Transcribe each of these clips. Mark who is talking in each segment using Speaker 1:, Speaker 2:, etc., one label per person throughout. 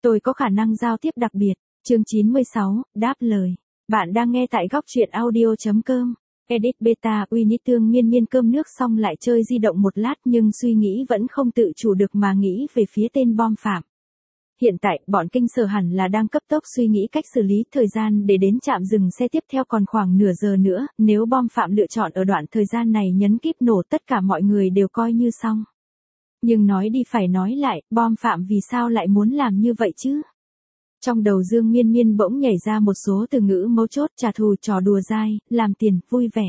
Speaker 1: Tôi có khả năng giao tiếp đặc biệt. Chương 96, đáp lời. Bạn đang nghe tại góc truyện audio.com. Edit beta Winnie Tương Miên Miên cơm nước xong lại chơi di động một lát nhưng suy nghĩ vẫn không tự chủ được mà nghĩ về phía tên bom phạm. Hiện tại, bọn kinh sở hẳn là đang cấp tốc suy nghĩ cách xử lý thời gian để đến trạm dừng xe tiếp theo còn khoảng nửa giờ nữa, nếu bom phạm lựa chọn ở đoạn thời gian này nhấn kíp nổ tất cả mọi người đều coi như xong. Nhưng nói đi phải nói lại, bom phạm vì sao lại muốn làm như vậy chứ? Trong đầu Dương Miên Miên bỗng nhảy ra một số từ ngữ mấu chốt trả thù trò đùa dai, làm tiền, vui vẻ.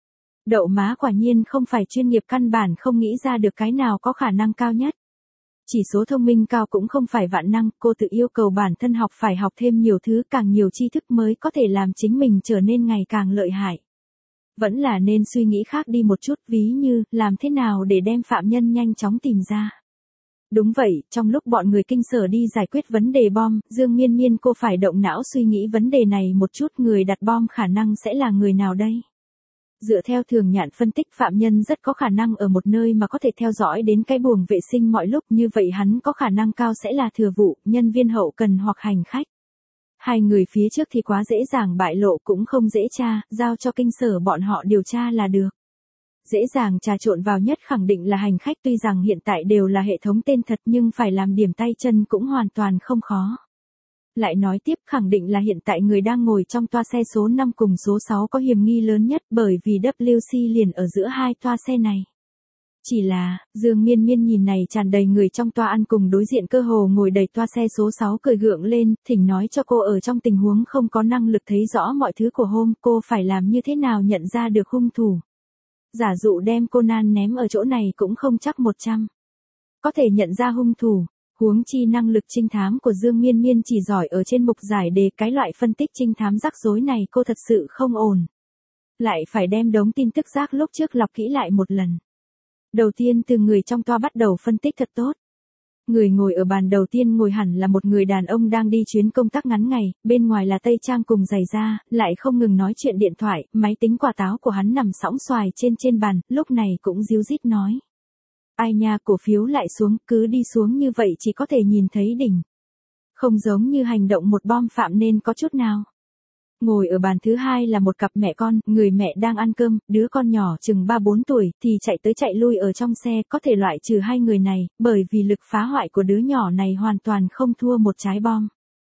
Speaker 1: Đậu má quả nhiên không phải chuyên nghiệp căn bản không nghĩ ra được cái nào có khả năng cao nhất. Chỉ số thông minh cao cũng không phải vạn năng, cô tự yêu cầu bản thân học phải học thêm nhiều thứ càng nhiều tri thức mới có thể làm chính mình trở nên ngày càng lợi hại. Vẫn là nên suy nghĩ khác đi một chút ví như làm thế nào để đem phạm nhân nhanh chóng tìm ra. Đúng vậy, trong lúc bọn người kinh sở đi giải quyết vấn đề bom, Dương Miên Miên cô phải động não suy nghĩ vấn đề này một chút người đặt bom khả năng sẽ là người nào đây? Dựa theo thường nhạn phân tích phạm nhân rất có khả năng ở một nơi mà có thể theo dõi đến cái buồng vệ sinh mọi lúc như vậy hắn có khả năng cao sẽ là thừa vụ, nhân viên hậu cần hoặc hành khách. Hai người phía trước thì quá dễ dàng bại lộ cũng không dễ tra, giao cho kinh sở bọn họ điều tra là được. Dễ dàng trà trộn vào nhất khẳng định là hành khách tuy rằng hiện tại đều là hệ thống tên thật nhưng phải làm điểm tay chân cũng hoàn toàn không khó. Lại nói tiếp khẳng định là hiện tại người đang ngồi trong toa xe số 5 cùng số 6 có hiểm nghi lớn nhất bởi vì WC liền ở giữa hai toa xe này. Chỉ là, Dương Miên Miên nhìn này tràn đầy người trong toa ăn cùng đối diện cơ hồ ngồi đầy toa xe số 6 cười gượng lên, thỉnh nói cho cô ở trong tình huống không có năng lực thấy rõ mọi thứ của hôm cô phải làm như thế nào nhận ra được hung thủ. Giả dụ đem Conan ném ở chỗ này cũng không chắc 100. Có thể nhận ra hung thủ. Huống chi năng lực trinh thám của Dương Miên Miên chỉ giỏi ở trên mục giải đề cái loại phân tích trinh thám rắc rối này cô thật sự không ổn. Lại phải đem đống tin tức rác lúc trước lọc kỹ lại một lần. Đầu tiên từ người trong toa bắt đầu phân tích thật tốt. Người ngồi ở bàn đầu tiên ngồi hẳn là một người đàn ông đang đi chuyến công tác ngắn ngày, bên ngoài là tây trang cùng giày da, lại không ngừng nói chuyện điện thoại, máy tính quả táo của hắn nằm sõng xoài trên bàn, lúc này cũng ríu rít nói. Ai nha cổ phiếu lại xuống, cứ đi xuống như vậy chỉ có thể nhìn thấy đỉnh. Không giống như hành động một bom phạm nên có chút nào. Ngồi ở bàn thứ hai là một cặp mẹ con, người mẹ đang ăn cơm, đứa con nhỏ chừng 3-4 tuổi thì chạy tới chạy lui ở trong xe, có thể loại trừ hai người này, bởi vì lực phá hoại của đứa nhỏ này hoàn toàn không thua một trái bom.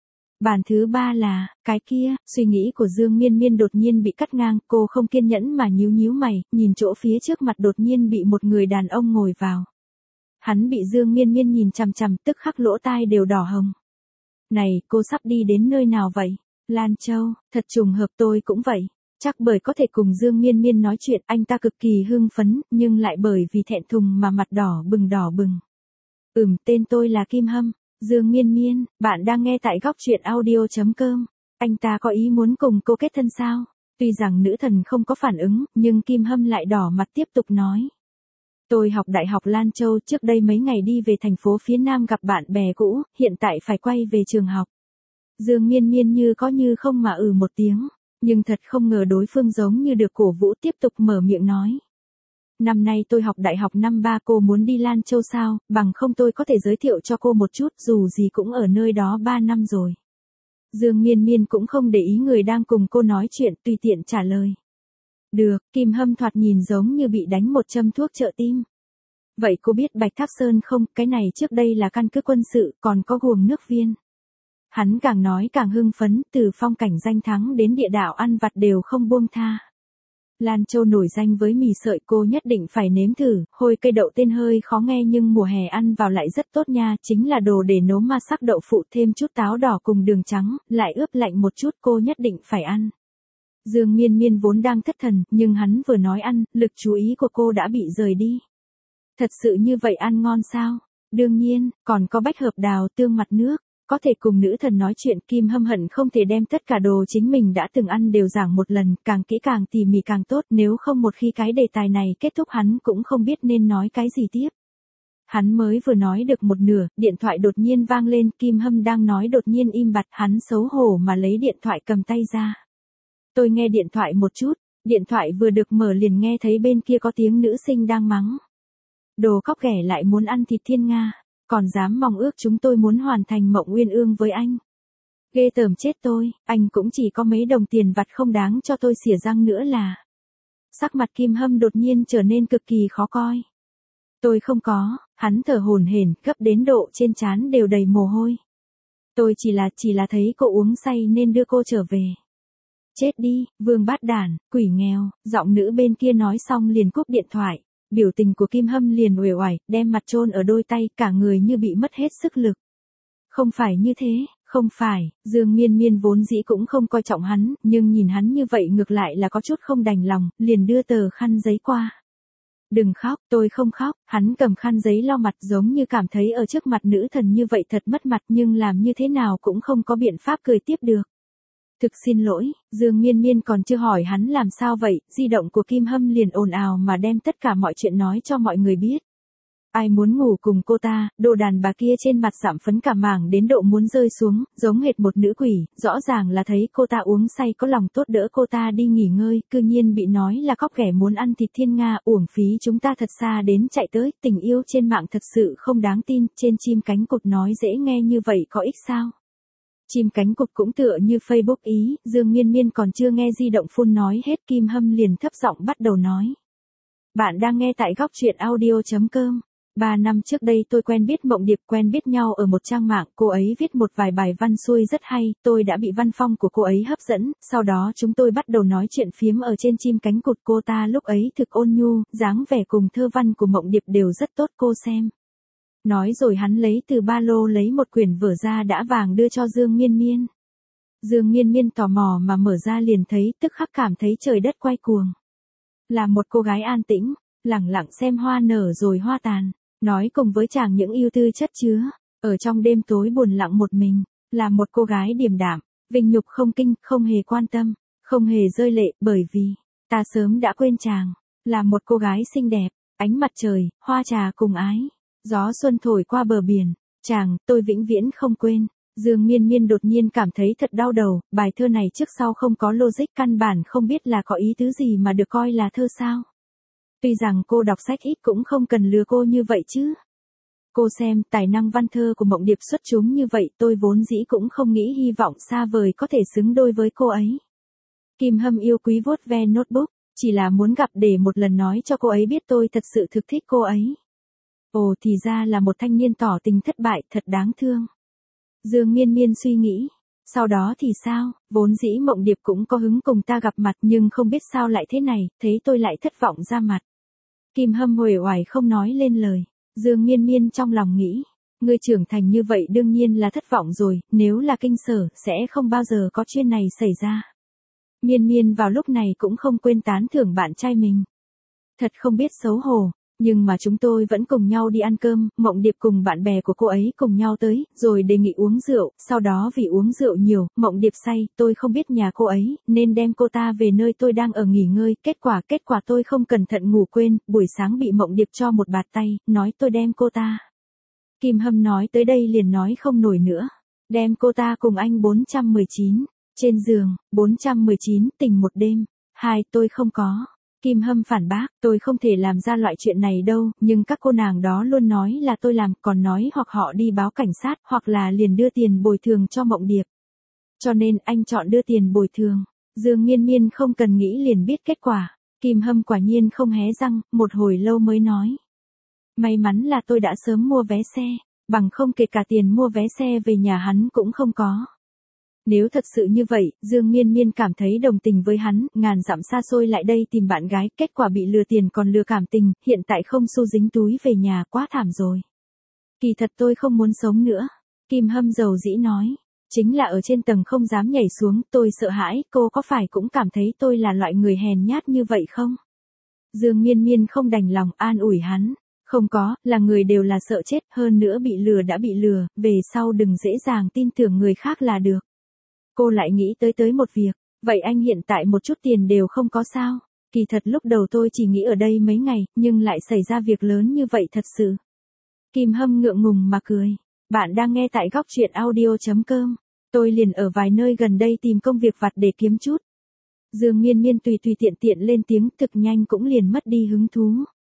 Speaker 1: Bàn thứ ba là, cái kia, suy nghĩ của Dương Miên Miên đột nhiên bị cắt ngang, cô không kiên nhẫn mà nhíu mày, nhìn chỗ phía trước mặt đột nhiên bị một người đàn ông ngồi vào. Hắn bị Dương Miên Miên nhìn chằm chằm tức khắc lỗ tai đều đỏ hồng. Này, cô sắp đi đến nơi nào vậy? Lan Châu, thật trùng hợp tôi cũng vậy. Chắc bởi có thể cùng Dương Miên Miên nói chuyện anh ta cực kỳ hưng phấn, nhưng lại bởi vì thẹn thùng mà mặt đỏ bừng. Tên tôi là Kim Hâm. Dương Miên Miên, bạn đang nghe tại góc truyện audio.com. Anh ta có ý muốn cùng cô kết thân sao? Tuy rằng nữ thần không có phản ứng, nhưng Kim Hâm lại đỏ mặt tiếp tục nói. Tôi học Đại học Lan Châu trước đây mấy ngày đi về thành phố phía Nam gặp bạn bè cũ, hiện tại phải quay về trường học. Dương Miên Miên như có như không mà một tiếng, nhưng thật không ngờ đối phương giống như được cổ vũ tiếp tục mở miệng nói. Năm nay tôi học đại học năm 3 cô muốn đi Lan Châu sao, bằng không tôi có thể giới thiệu cho cô một chút dù gì cũng ở nơi đó 3 năm rồi. Dương Miên Miên cũng không để ý người đang cùng cô nói chuyện tùy tiện trả lời. Được, Kim Hâm thoạt nhìn giống như bị đánh một châm thuốc trợ tim. Vậy cô biết Bạch Thác Sơn không, cái này trước đây là căn cứ quân sự, còn có guồng nước viên. Hắn càng nói càng hưng phấn, từ phong cảnh danh thắng đến địa đạo ăn vặt đều không buông tha. Lan Châu nổi danh với mì sợi cô nhất định phải nếm thử, hôi cây đậu tên hơi khó nghe nhưng mùa hè ăn vào lại rất tốt nha, chính là đồ để nấu ma sắc đậu phụ thêm chút táo đỏ cùng đường trắng, lại ướp lạnh một chút cô nhất định phải ăn. Dương Miên Miên vốn đang thất thần, nhưng hắn vừa nói ăn, lực chú ý của cô đã bị rời đi. Thật sự như vậy ăn ngon sao? Đương nhiên, còn có bách hợp đào tương mặt nước. Có thể cùng nữ thần nói chuyện Kim Hâm hận không thể đem tất cả đồ chính mình đã từng ăn đều giảng một lần, càng kỹ càng tỉ mỉ càng tốt, nếu không một khi cái đề tài này kết thúc hắn cũng không biết nên nói cái gì tiếp. Hắn mới vừa nói được một nửa, điện thoại đột nhiên vang lên, Kim Hâm đang nói đột nhiên im bặt, hắn xấu hổ mà lấy điện thoại cầm tay ra. Tôi nghe điện thoại một chút, điện thoại vừa được mở liền nghe thấy bên kia có tiếng nữ sinh đang mắng. Đồ cóc ghẻ lại muốn ăn thịt thiên nga. còn dám mong ước chúng tôi muốn hoàn thành mộng uyên ương với anh. Ghê tởm chết tôi, anh cũng chỉ có mấy đồng tiền vặt không đáng cho tôi xỉa răng nữa là. Sắc mặt Kim Hâm đột nhiên trở nên cực kỳ khó coi. Tôi không có, hắn thở hổn hển, gấp đến độ trên trán đều đầy mồ hôi. Tôi chỉ là thấy cô uống say nên đưa cô trở về. Chết đi, vương bát đản, quỷ nghèo, giọng nữ bên kia nói xong liền cúp điện thoại. Biểu tình của Kim Hâm liền uể oải, đem mặt chôn ở đôi tay, cả người như bị mất hết sức lực. Không phải như thế, không phải, Dương Miên Miên vốn dĩ cũng không coi trọng hắn, nhưng nhìn hắn như vậy ngược lại là có chút không đành lòng, liền đưa tờ khăn giấy qua. Đừng khóc, tôi không khóc, hắn cầm khăn giấy lau mặt giống như cảm thấy ở trước mặt nữ thần như vậy thật mất mặt nhưng làm như thế nào cũng không có biện pháp cười tiếp được. Thực xin lỗi, Dương Miên Miên còn chưa hỏi hắn làm sao vậy, di động của Kim Hâm liền ồn ào mà đem tất cả mọi chuyện nói cho mọi người biết. Ai muốn ngủ cùng cô ta, đồ đàn bà kia trên mặt sạm phấn cả mảng đến độ muốn rơi xuống, giống hệt một nữ quỷ, rõ ràng là thấy cô ta uống say có lòng tốt đỡ cô ta đi nghỉ ngơi, cư nhiên bị nói là cóc ghẻ muốn ăn thịt thiên nga, uổng phí chúng ta thật xa đến chạy tới, tình yêu trên mạng thật sự không đáng tin, trên chim cánh cụt nói dễ nghe như vậy có ích sao? Chim cánh cụt cũng tựa như Facebook ý, Dương Miên Miên còn chưa nghe di động phun nói hết Kim Hâm liền thấp giọng bắt đầu nói. Bạn đang nghe tại góc truyện audio.com. 3 năm trước đây tôi quen biết Mộng Điệp, quen biết nhau ở một trang mạng, cô ấy viết một vài bài văn xuôi rất hay, tôi đã bị văn phong của cô ấy hấp dẫn, sau đó chúng tôi bắt đầu nói chuyện phiếm ở trên chim cánh cụt, cô ta lúc ấy thực ôn nhu, dáng vẻ cùng thơ văn của Mộng Điệp đều rất tốt cô xem. Nói rồi hắn lấy từ ba lô lấy một quyển vở ra đã vàng đưa cho Dương Miên Miên. Dương Miên Miên tò mò mà mở ra liền thấy, tức khắc cảm thấy trời đất quay cuồng. Là một cô gái an tĩnh, lẳng lặng xem hoa nở rồi hoa tàn, nói cùng với chàng những ưu tư chất chứa, ở trong đêm tối buồn lặng một mình, là một cô gái điềm đạm, vinh nhục không kinh, không hề quan tâm, không hề rơi lệ, bởi vì, ta sớm đã quên chàng, là một cô gái xinh đẹp, ánh mặt trời, hoa trà cùng ái, gió xuân thổi qua bờ biển, chàng, tôi vĩnh viễn không quên. Dương Miên Miên đột nhiên cảm thấy thật đau đầu, bài thơ này trước sau không có logic, căn bản không biết là có ý tứ gì mà được coi là thơ sao. Tuy rằng cô đọc sách ít cũng không cần lừa cô như vậy chứ. Cô xem tài năng văn thơ của Mộng Điệp xuất chúng như vậy, tôi vốn dĩ cũng không nghĩ hy vọng xa vời có thể xứng đôi với cô ấy. Kim Hâm yêu quý vuốt ve notebook, chỉ là muốn gặp để một lần nói cho cô ấy biết tôi thật sự thực thích cô ấy. Ồ, thì ra là một thanh niên tỏ tình thất bại, thật đáng thương. Dương Miên Miên suy nghĩ. Sau đó thì sao, vốn dĩ Mộng Điệp cũng có hứng cùng ta gặp mặt nhưng không biết sao lại thế này, thấy tôi lại thất vọng ra mặt. Kim Hâm uể oải không nói lên lời. Dương Miên Miên trong lòng nghĩ, người trưởng thành như vậy đương nhiên là thất vọng rồi, nếu là kinh sở, sẽ không bao giờ có chuyện này xảy ra. Miên Miên vào lúc này cũng không quên tán thưởng bạn trai mình. Thật không biết xấu hổ. Nhưng mà chúng tôi vẫn cùng nhau đi ăn cơm, Mộng Điệp cùng bạn bè của cô ấy cùng nhau tới, rồi đề nghị uống rượu, sau đó vì uống rượu nhiều, Mộng Điệp say, tôi không biết nhà cô ấy, nên đem cô ta về nơi tôi đang ở nghỉ ngơi, kết quả tôi không cẩn thận ngủ quên, buổi sáng bị Mộng Điệp cho một bạt tay, nói tôi đem cô ta. Kim Hâm nói tới đây liền nói không nổi nữa, đem cô ta cùng anh 419, trên giường, 419 tình một đêm, tôi không có. Kim Hâm phản bác, tôi không thể làm ra loại chuyện này đâu, nhưng các cô nàng đó luôn nói là tôi làm, còn nói hoặc họ đi báo cảnh sát, hoặc là liền đưa tiền bồi thường cho Mộng Điệp. Cho nên anh chọn đưa tiền bồi thường. Dương Miên Miên không cần nghĩ liền biết kết quả. Kim Hâm quả nhiên không hé răng, một hồi lâu mới nói. May mắn là tôi đã sớm mua vé xe, bằng không kể cả tiền mua vé xe về nhà hắn cũng không có. Nếu thật sự như vậy, Dương Miên Miên cảm thấy đồng tình với hắn, ngàn dặm xa xôi lại đây tìm bạn gái, kết quả bị lừa tiền còn lừa cảm tình, hiện tại không xu dính túi về nhà, quá thảm rồi. Kỳ thật tôi không muốn sống nữa. Kim Hâm dầu dĩ nói, chính là ở trên tầng không dám nhảy xuống, tôi sợ hãi, cô có phải cũng cảm thấy tôi là loại người hèn nhát như vậy không? Dương Miên Miên không đành lòng an ủi hắn. Không có, là người đều là sợ chết, hơn nữa bị lừa đã bị lừa, về sau đừng dễ dàng tin tưởng người khác là được. Cô lại nghĩ tới một việc, vậy anh hiện tại một chút tiền đều không có sao? Kỳ thật lúc đầu tôi chỉ nghĩ ở đây mấy ngày, nhưng lại xảy ra việc lớn như vậy thật sự. Kim Hâm ngượng ngùng mà cười. Bạn đang nghe tại góc truyện audio.com. Tôi liền ở vài nơi gần đây tìm công việc vặt để kiếm chút. Dương Miên Miên tùy tiện lên tiếng, thực nhanh cũng liền mất đi hứng thú.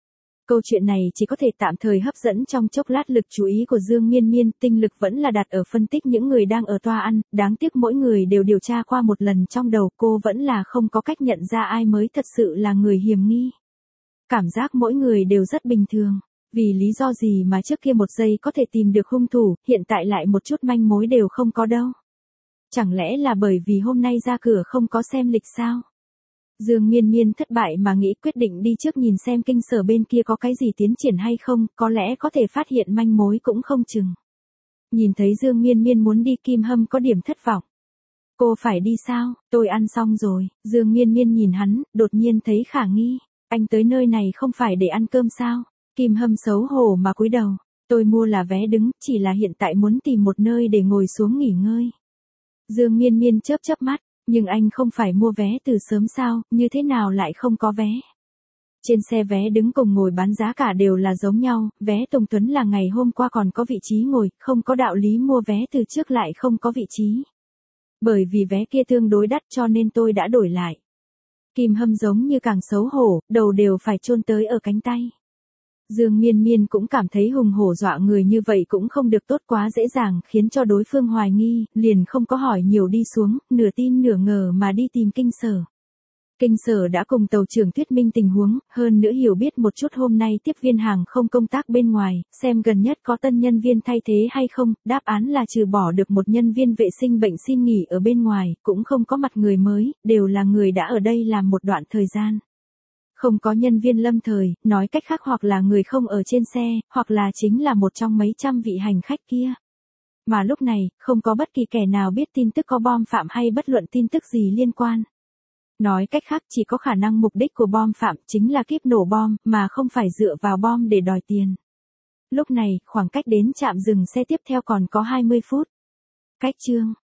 Speaker 1: Câu chuyện này chỉ có thể tạm thời hấp dẫn trong chốc lát lực chú ý của Dương Miên Miên, tinh lực vẫn là đặt ở phân tích những người đang ở toa ăn, đáng tiếc mỗi người đều điều tra qua một lần trong đầu cô vẫn là không có cách nhận ra ai mới thật sự là người hiểm nghi. Cảm giác mỗi người đều rất bình thường, vì lý do gì mà trước kia một giây có thể tìm được hung thủ, hiện tại lại một chút manh mối đều không có đâu. Chẳng lẽ là bởi vì hôm nay ra cửa không có xem lịch sao? Dương Miên Miên thất bại mà nghĩ quyết định đi trước nhìn xem kinh sở bên kia có cái gì tiến triển hay không, có lẽ có thể phát hiện manh mối cũng không chừng. Nhìn thấy Dương Miên Miên muốn đi, Kim Hâm có điểm thất vọng. Cô phải đi sao? Tôi ăn xong rồi. Dương Miên Miên nhìn hắn, đột nhiên thấy khả nghi. Anh tới nơi này không phải để ăn cơm sao? Kim Hâm xấu hổ mà cúi đầu. Tôi mua là vé đứng, chỉ là hiện tại muốn tìm một nơi để ngồi xuống nghỉ ngơi. Dương Miên Miên chớp chớp mắt. Nhưng anh không phải mua vé từ sớm sao, như thế nào lại không có vé? Trên xe vé đứng cùng ngồi bán giá cả đều là giống nhau, vé Tùng Tuấn là ngày hôm qua còn có vị trí ngồi, không có đạo lý mua vé từ trước lại không có vị trí. Bởi vì vé kia tương đối đắt cho nên tôi đã đổi lại. Kim Hâm giống như càng xấu hổ, đầu đều phải chôn tới ở cánh tay. Dương Miên Miên cũng cảm thấy hùng hổ dọa người như vậy cũng không được tốt, quá dễ dàng khiến cho đối phương hoài nghi, liền không có hỏi nhiều đi xuống, nửa tin nửa ngờ mà đi tìm kinh sở. Kinh sở đã cùng tàu trưởng thuyết minh tình huống, hơn nữa hiểu biết một chút hôm nay tiếp viên hàng không công tác bên ngoài, xem gần nhất có tân nhân viên thay thế hay không, đáp án là trừ bỏ được một nhân viên vệ sinh bệnh xin nghỉ ở bên ngoài, cũng không có mặt người mới, đều là người đã ở đây làm một đoạn thời gian. Không có nhân viên lâm thời, nói cách khác hoặc là người không ở trên xe, hoặc là chính là một trong mấy trăm vị hành khách kia. Mà lúc này, không có bất kỳ kẻ nào biết tin tức có bom phạm hay bất luận tin tức gì liên quan. Nói cách khác chỉ có khả năng mục đích của bom phạm chính là kíp nổ bom, mà không phải dựa vào bom để đòi tiền. Lúc này, khoảng cách đến trạm dừng xe tiếp theo còn có 20 phút. Cách chương